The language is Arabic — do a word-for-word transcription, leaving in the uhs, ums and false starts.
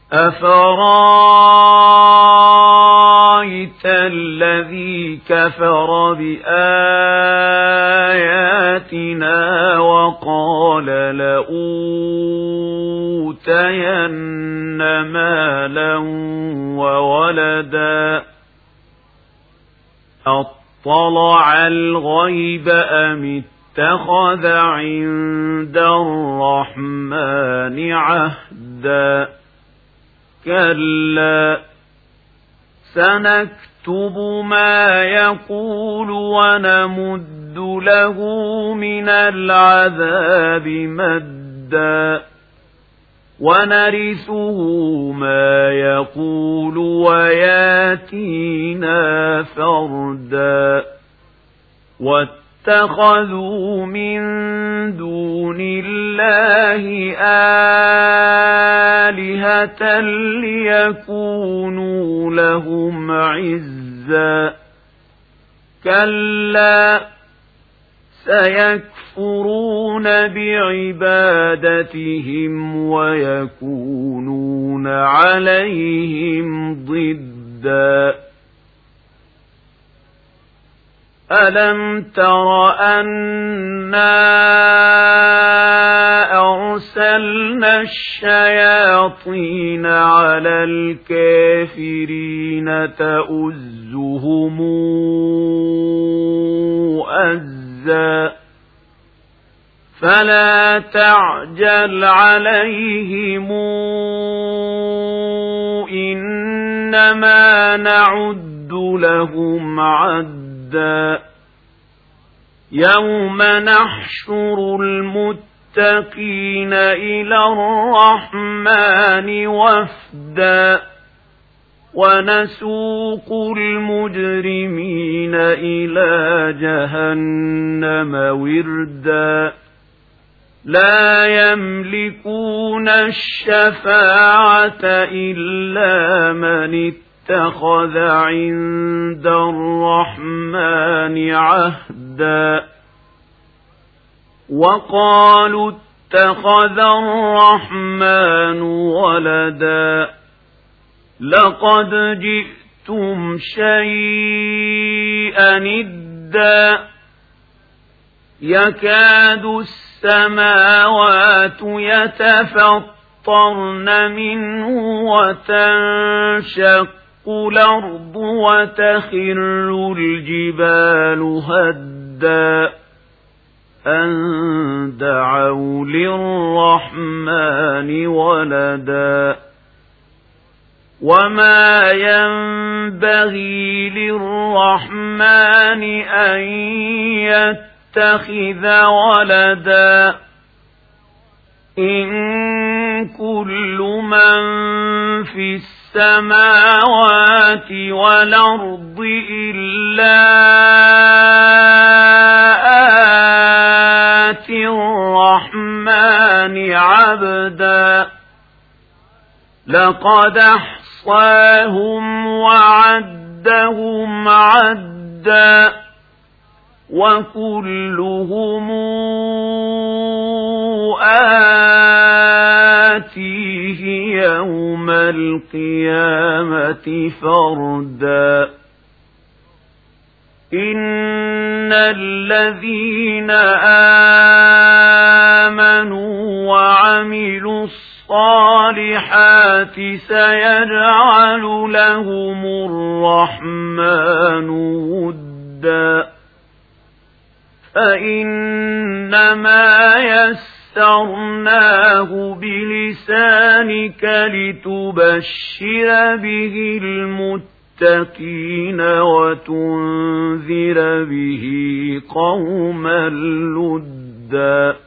أفرايت الذي كفر بآياتنا وقال لأوتين مالا وولدا أطلع الغيب أم اتخذ عند الرحمن عهدا كلا سنكتب ما يقول ونمد له من العذاب مدا ونرثه ما يقول وياتينا فردا واتخذوا من دون الله آلهة ليكونوا لهم عزا كلا سيكفرون بعبادتهم ويكونون عليهم ضدا ألم تر أنا أرسلنا الشياطين على الكافرين تؤزهم أزا فلا تعجل عليهم إنما نعد لهم عدا يوم نحشر المتقين إلى الرحمن وفدا ونسوق المجرمين إلى جهنم وردا لا يملكون الشفاعة إلا من اتخذ عند الرحمن عهدا وقالوا اتخذ الرحمن ولدا لقد جئتم شيئا إدا يكاد السماوات يتفطرن منه وتنشق الأرض وتخر الجبال هدا أن دعوا للرحمن ولدا وما ينبغي للرحمن أن يتخذ ولدا إن كل من في السماوات والأرض إلا آتي الرحمن عبدا لقد أحصاهم وعدهم عدا وكلهم آتيه يوم القيامة فردا إن الذين آمنوا وعملوا الصالحات سيجعل لهم الرحمن ودا فإنما يسرناه بلسانك لتبشر به المتقين وتنذر به قوما لدا